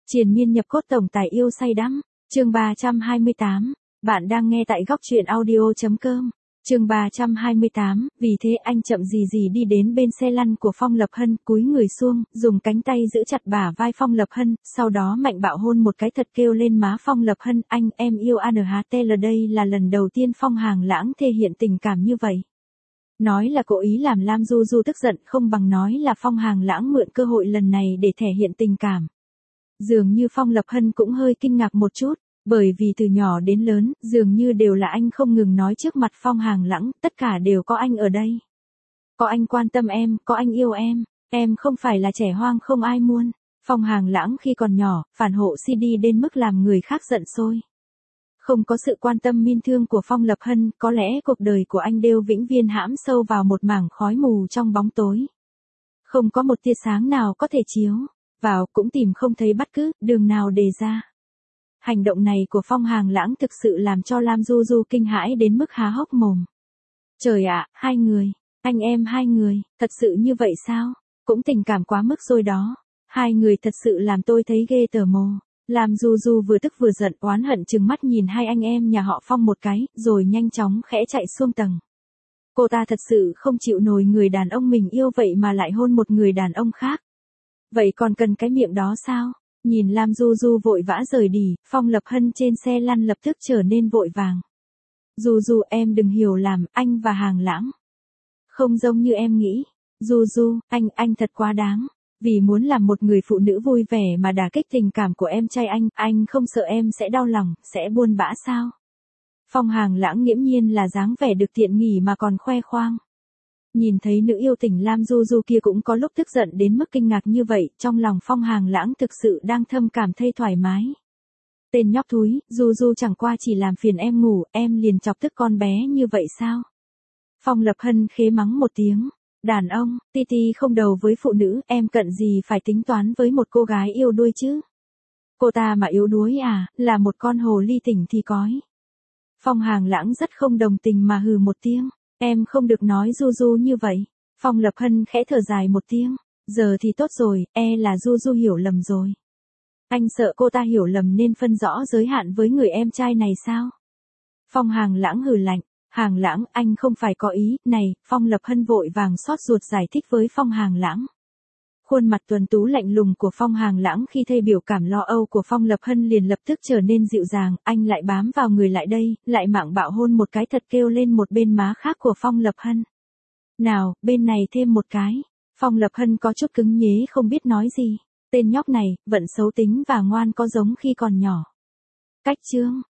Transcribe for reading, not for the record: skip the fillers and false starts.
Triền miên nhập cốt tổng tài yêu say đắm. Chương 328. Bạn đang nghe tại góc truyện audio.com. Chương 328. Vì thế anh chậm gì đi đến bên xe lăn của Phong Lập Hân, cúi người xuống, dùng cánh tay giữ chặt bả vai Phong Lập Hân, sau đó mạnh bạo hôn một cái thật kêu lên má Phong Lập Hân. Anh, em yêu ANHTL. Đây là lần đầu tiên Phong Hàng Lãng thể hiện tình cảm như vậy. Nói là cố ý làm Lam Du Du tức giận không bằng nói là Phong Hàng Lãng mượn cơ hội lần này để thể hiện tình cảm. Dường như Phong Lập Hân cũng hơi kinh ngạc một chút, bởi vì từ nhỏ đến lớn, dường như đều là anh không ngừng nói trước mặt Phong Hàng Lãng, tất cả đều có anh ở đây. Có anh quan tâm em, có anh yêu em không phải là trẻ hoang không ai muốn. Phong Hàng Lãng khi còn nhỏ, phản hộ CD đến mức làm người khác giận sôi. Không có sự quan tâm min thương của Phong Lập Hân, có lẽ cuộc đời của anh đều vĩnh viễn hãm sâu vào một mảng khói mù trong bóng tối. Không có một tia sáng nào có thể chiếu vào, cũng tìm không thấy bất cứ đường nào đề ra. Hành động này của Phong Hàng Lãng thực sự làm cho Lam Du Du kinh hãi đến mức há hốc mồm. Trời ạ, hai người, anh em hai người, thật sự như vậy sao? Cũng tình cảm quá mức rồi đó. Hai người thật sự làm tôi thấy ghê tởm mồ. Lam Du Du vừa tức vừa giận oán hận trừng mắt nhìn hai anh em nhà họ Phong một cái, rồi nhanh chóng khẽ chạy xuống tầng. Cô ta thật sự không chịu nổi người đàn ông mình yêu vậy mà lại hôn một người đàn ông khác. Vậy còn cần cái miệng đó sao? Nhìn Lam Du Du vội vã rời đi, Phong Lập Hân trên xe lăn lập tức trở nên vội vàng. Du Du, em đừng hiểu lầm, anh và Hàng Lãng không giống như em nghĩ. Du Du, anh thật quá đáng. Vì muốn làm một người phụ nữ vui vẻ mà đả kích tình cảm của em trai anh không sợ em sẽ đau lòng, sẽ buồn bã sao? Phong Hàng Lãng nghiễm nhiên là dáng vẻ được tiện nghỉ mà còn khoe khoang. Nhìn thấy nữ yêu tình Lam Du Du kia cũng có lúc tức giận đến mức kinh ngạc như vậy, trong lòng Phong Hàng Lãng thực sự đang thầm cảm thấy thoải mái. Tên nhóc thúi, Du Du chẳng qua chỉ làm phiền em ngủ, em liền chọc tức con bé như vậy sao? Phong Lập Hân khế mắng một tiếng. Đàn ông, Titi không đầu với phụ nữ, em cận gì phải tính toán với một cô gái yêu đuối chứ? Cô ta mà yếu đuối à, là một con hồ ly tỉnh thì cói. Phong Hàng Lãng rất không đồng tình mà hừ một tiếng. Em không được nói Du Du như vậy. Phong Lập Hân khẽ thở dài một tiếng. Giờ thì tốt rồi, là Du Du hiểu lầm rồi. Anh sợ cô ta hiểu lầm nên phân rõ giới hạn với người em trai này sao? Phong Hàng Lãng hừ lạnh. Hàng Lãng, anh không phải có ý, này, Phong Lập Hân vội vàng xót ruột giải thích với Phong Hàng Lãng. Khuôn mặt tuấn tú lạnh lùng của Phong Hàng Lãng khi thấy biểu cảm lo âu của Phong Lập Hân liền lập tức trở nên dịu dàng, anh lại bám vào người lại đây, lại mạng bạo hôn một cái thật kêu lên một bên má khác của Phong Lập Hân. Nào, bên này thêm một cái. Phong Lập Hân có chút cứng nhế không biết nói gì. Tên nhóc này, vẫn xấu tính và ngoan có giống khi còn nhỏ. Cách chương.